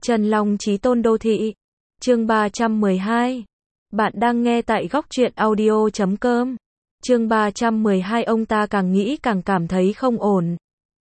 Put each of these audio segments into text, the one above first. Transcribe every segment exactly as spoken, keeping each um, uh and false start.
Trần Long Chí Tôn Đô Thị. Chương ba trăm mười hai. Bạn đang nghe tại góc truyện audio chấm com. Chương ba trăm mười hai. Ông ta càng nghĩ càng cảm thấy không ổn.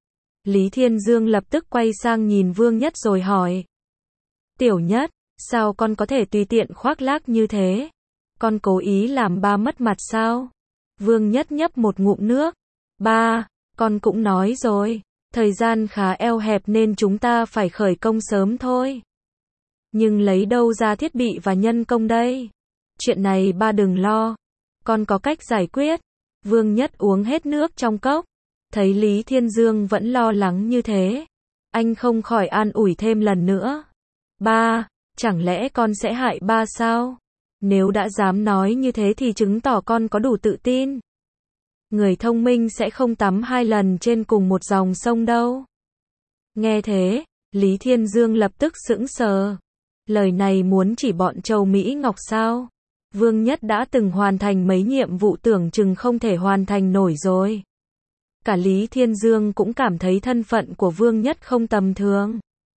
Lý Thiên Dương lập tức quay sang nhìn Vương Nhất rồi hỏi. Tiểu Nhất, sao con có thể tùy tiện khoác lác như thế? Con cố ý làm ba mất mặt sao? Vương Nhất nhấp một ngụm nước. Ba, con cũng nói rồi, thời gian khá eo hẹp nên chúng ta phải khởi công sớm thôi. Nhưng lấy đâu ra thiết bị và nhân công đây? Chuyện này ba đừng lo, con có cách giải quyết. Vương Nhất uống hết nước trong cốc. Thấy Lý Thiên Dương vẫn lo lắng như thế, anh không khỏi an ủi thêm lần nữa. Ba, chẳng lẽ con sẽ hại ba sao? Nếu đã dám nói như thế thì chứng tỏ con có đủ tự tin. Người thông minh sẽ không tắm hai lần trên cùng một dòng sông đâu. Nghe thế, Lý Thiên Dương lập tức sững sờ. Lời này muốn chỉ bọn Châu Mỹ Ngọc sao? Vương Nhất đã từng hoàn thành mấy nhiệm vụ tưởng chừng không thể hoàn thành nổi rồi. Cả Lý Thiên Dương cũng cảm thấy thân phận của Vương Nhất không tầm thường.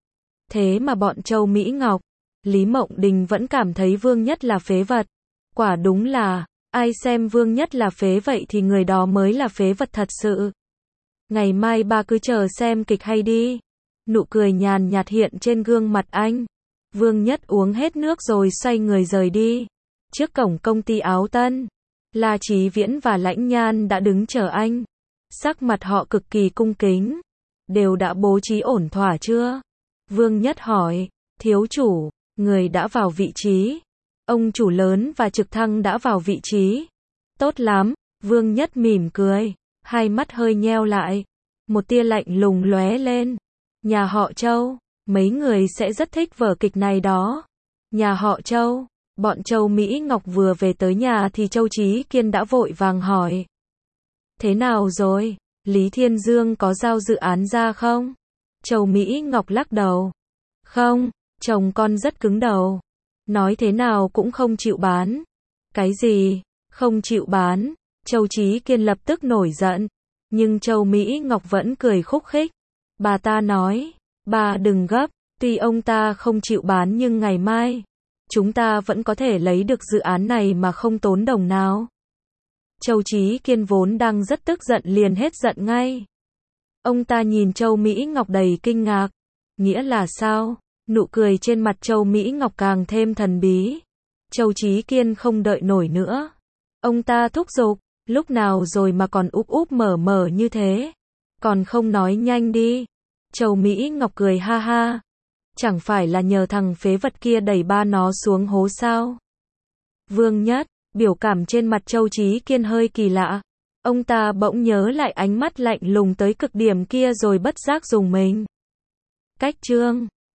Thế mà bọn Châu Mỹ Ngọc, Lý Mộng Đình vẫn cảm thấy Vương Nhất là phế vật. Quả đúng là, ai xem Vương Nhất là phế vậy thì người đó mới là phế vật thật sự. Ngày mai ba cứ chờ xem kịch hay đi. Nụ cười nhàn nhạt hiện trên gương mặt anh. Vương Nhất uống hết nước rồi xoay người rời đi. Trước cổng công ty Áo Tân, La Chí Viễn và Lãnh Nhan đã đứng chờ anh. Sắc mặt họ cực kỳ cung kính. Đều đã bố trí ổn thỏa chưa? Vương Nhất hỏi. Thiếu chủ, người đã vào vị trí. Ông chủ lớn và trực thăng đã vào vị trí. Tốt lắm, Vương Nhất mỉm cười, hai mắt hơi nheo lại. Một tia lạnh lùng lóe lên. Nhà họ Châu, mấy người sẽ rất thích vở kịch này đó. Nhà họ Châu, bọn Châu Mỹ Ngọc vừa về tới nhà thì Châu Chí Kiên đã vội vàng hỏi. Thế nào rồi, Lý Thiên Dương có giao dự án ra không? Châu Mỹ Ngọc lắc đầu. Không, chồng con rất cứng đầu. Nói thế nào cũng không chịu bán. Cái gì? Không chịu bán? Châu Chí Kiên lập tức nổi giận. Nhưng Châu Mỹ Ngọc vẫn cười khúc khích. Bà ta nói, bà đừng gấp, tuy ông ta không chịu bán nhưng ngày mai, chúng ta vẫn có thể lấy được dự án này mà không tốn đồng nào. Châu Chí Kiên vốn đang rất tức giận liền hết giận ngay. Ông ta nhìn Châu Mỹ Ngọc đầy kinh ngạc. Nghĩa là sao? Nụ cười trên mặt Châu Mỹ Ngọc càng thêm thần bí. Châu Chí Kiên không đợi nổi nữa. Ông ta thúc giục, lúc nào rồi mà còn úp úp mở mở như thế? Còn không nói nhanh đi. Châu Mỹ Ngọc cười ha ha. Chẳng phải là nhờ thằng phế vật kia đẩy ba nó xuống hố sao? Vương Nhất, biểu cảm trên mặt Châu Chí Kiên hơi kỳ lạ. Ông ta bỗng nhớ lại ánh mắt lạnh lùng tới cực điểm kia rồi bất giác dùng mình. Cách chương